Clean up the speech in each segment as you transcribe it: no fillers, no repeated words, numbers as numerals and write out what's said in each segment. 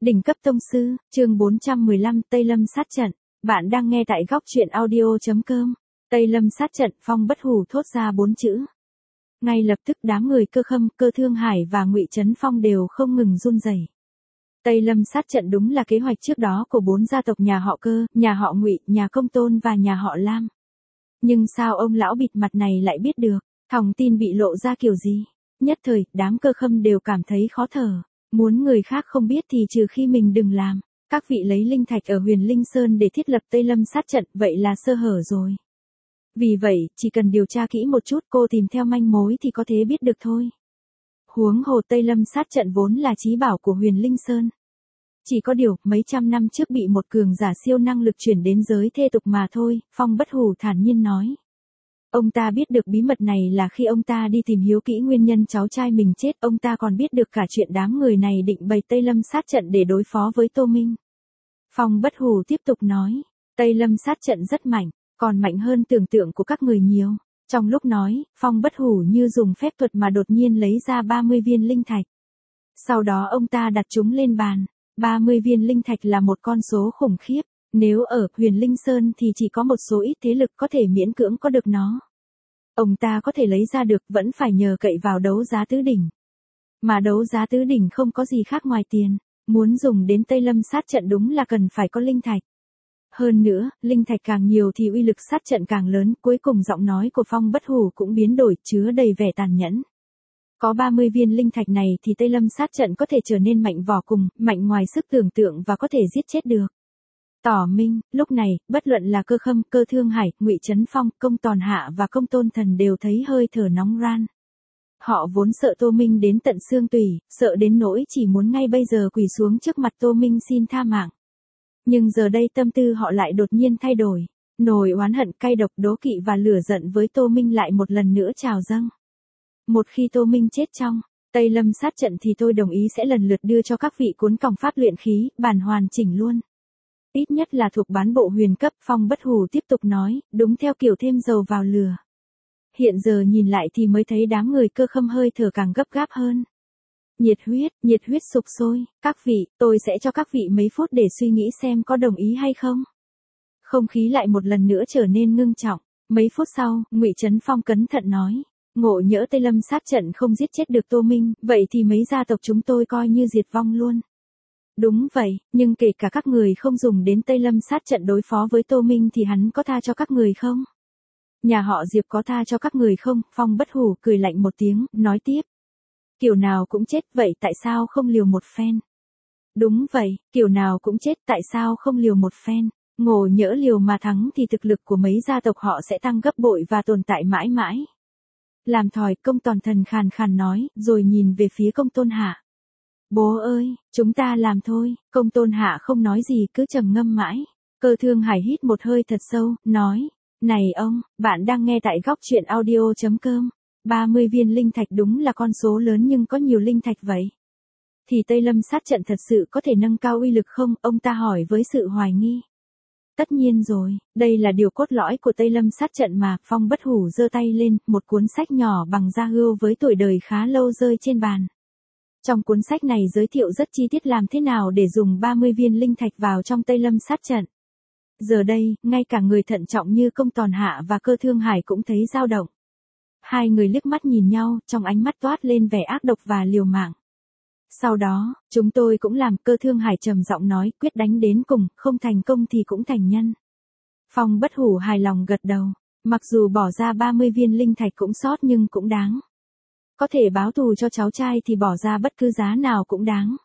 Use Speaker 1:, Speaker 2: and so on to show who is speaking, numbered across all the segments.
Speaker 1: Đỉnh cấp tông sư, chương 415 Tây Lâm sát trận. Bạn đang nghe tại góc truyện audio.com. Tây Lâm sát trận, Phong Bất Hủ thốt ra 4 chữ. Ngay lập tức đám người Cơ Khâm, Cơ Thương Hải và Ngụy Trấn Phong đều không ngừng run rẩy. Tây Lâm sát trận đúng là kế hoạch trước đó của 4 gia tộc nhà họ Cơ, nhà họ Ngụy, nhà Công Tôn và nhà họ Lam. Nhưng sao ông lão bịt mặt này lại biết được, thòng tin bị lộ ra kiểu gì? Nhất thời, đám Cơ Khâm đều cảm thấy khó thở. Muốn người khác không biết thì trừ khi mình đừng làm. Các vị lấy linh thạch ở Huyền Linh Sơn để thiết lập Tây Lâm sát trận, vậy là sơ hở rồi. Vì vậy, chỉ cần điều tra kỹ một chút, cô tìm theo manh mối thì có thể biết được thôi. Huống hồ Tây Lâm sát trận vốn là chí bảo của Huyền Linh Sơn. Chỉ có điều, mấy trăm năm trước bị một cường giả siêu năng lực chuyển đến giới thê tục mà thôi, Phong Bất Hủ thản nhiên nói. Ông ta biết được bí mật này là khi ông ta đi tìm hiểu kỹ nguyên nhân cháu trai mình chết, ông ta còn biết được cả chuyện đám người này định bày Tây Lâm sát trận để đối phó với Tô Minh. Phong Bất Hủ tiếp tục nói, Tây Lâm sát trận rất mạnh, còn mạnh hơn tưởng tượng của các người nhiều. Trong lúc nói, Phong Bất Hủ như dùng phép thuật mà đột nhiên lấy ra 30 viên linh thạch. Sau đó ông ta đặt chúng lên bàn. 30 viên linh thạch là một con số khủng khiếp. Nếu ở Huyền Linh Sơn thì chỉ có một số ít thế lực có thể miễn cưỡng có được nó. Ông ta có thể lấy ra được vẫn phải nhờ cậy vào đấu giá tứ đỉnh. Mà đấu giá tứ đỉnh không có gì khác ngoài tiền. Muốn dùng đến Tây Lâm sát trận đúng là cần phải có linh thạch. Hơn nữa, linh thạch càng nhiều thì uy lực sát trận càng lớn. Cuối cùng giọng nói của Phong Bất Hủ cũng biến đổi, chứa đầy vẻ tàn nhẫn. Có 30 viên linh thạch này thì Tây Lâm sát trận có thể trở nên mạnh vô cùng, mạnh ngoài sức tưởng tượng và có thể giết chết được. Tỏ minh, lúc này, bất luận là Cơ Khâm, Cơ Thương Hải, Ngụy Trấn Phong, Công Tòn Hạ và Công Tôn Thần đều thấy hơi thở nóng ran. Họ vốn sợ Tô Minh đến tận xương tủy, sợ đến nỗi chỉ muốn ngay bây giờ quỳ xuống trước mặt Tô Minh xin tha mạng. Nhưng giờ đây tâm tư họ lại đột nhiên thay đổi. Nỗi oán hận cay độc đố kỵ và lửa giận với Tô Minh lại một lần nữa trào dâng. Một khi Tô Minh chết trong Tây Lâm sát trận thì tôi đồng ý sẽ lần lượt đưa cho các vị cuốn còng pháp luyện khí, bản hoàn chỉnh luôn. Ít nhất là thuộc bán bộ huyền cấp. Phong Bất Hủ tiếp tục nói, đúng theo kiểu thêm dầu vào lửa. Hiện giờ nhìn lại thì mới thấy đám người Cơ Khâm hơi thở càng gấp gáp hơn. Nhiệt huyết sục sôi. Các vị, tôi sẽ cho các vị mấy phút để suy nghĩ xem có đồng ý hay không. Không khí lại một lần nữa trở nên ngưng trọng. Mấy phút sau, Ngụy Trấn Phong cẩn thận nói, ngộ nhỡ Tây Lâm sát trận không giết chết được Tô Minh, vậy thì mấy gia tộc chúng tôi coi như diệt vong luôn. Đúng vậy, nhưng kể cả các người không dùng đến Tây Lâm sát trận đối phó với Tô Minh thì hắn có tha cho các người không? Nhà họ Diệp có tha cho các người không? Phong Bất Hủ cười lạnh một tiếng, nói tiếp. Kiểu nào cũng chết, vậy tại sao không liều một phen? Đúng vậy, kiểu nào cũng chết, tại sao không liều một phen? Ngộ nhỡ liều mà thắng thì thực lực của mấy gia tộc họ sẽ tăng gấp bội và tồn tại mãi mãi. Làm thòi, Công Tòn Thần khàn khàn nói, rồi nhìn về phía Công Tôn Hạ. Bố ơi, chúng ta làm thôi. Công Tôn Hạ không nói gì, cứ trầm ngâm mãi. Cơ Thương Hải hít một hơi thật sâu, nói, này ông, bạn đang nghe tại góc truyện audio.com. 30 viên linh thạch đúng là con số lớn, nhưng có nhiều linh thạch vậy thì Tây Lâm sát trận thật sự có thể nâng cao uy lực không? Ông ta hỏi với sự hoài nghi. Tất nhiên rồi, đây là điều cốt lõi của Tây Lâm sát trận mà. Phong Bất Hủ giơ tay lên, một cuốn sách nhỏ bằng da hươu với tuổi đời khá lâu rơi trên bàn. Trong cuốn sách này giới thiệu rất chi tiết làm thế nào để dùng 30 viên linh thạch vào trong Tây Lâm sát trận. Giờ đây, ngay cả người thận trọng như Công Tòn Hạ và Cơ Thương Hải cũng thấy dao động. Hai người liếc mắt nhìn nhau, trong ánh mắt toát lên vẻ ác độc và liều mạng. Sau đó, chúng tôi cũng làm. Cơ Thương Hải trầm giọng nói, quyết đánh đến cùng, không thành công thì cũng thành nhân. Phong Bất Hủ hài lòng gật đầu. Mặc dù bỏ ra 30 viên linh thạch cũng sót nhưng cũng đáng. Có thể báo thù cho cháu trai thì bỏ ra bất cứ giá nào cũng đáng.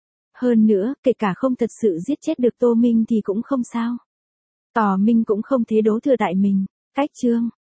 Speaker 1: Hơn nữa, kể cả không thật sự giết chết được Tô Minh thì cũng không sao. Tỏ Minh cũng không thế đố thừa tại mình. Cách chương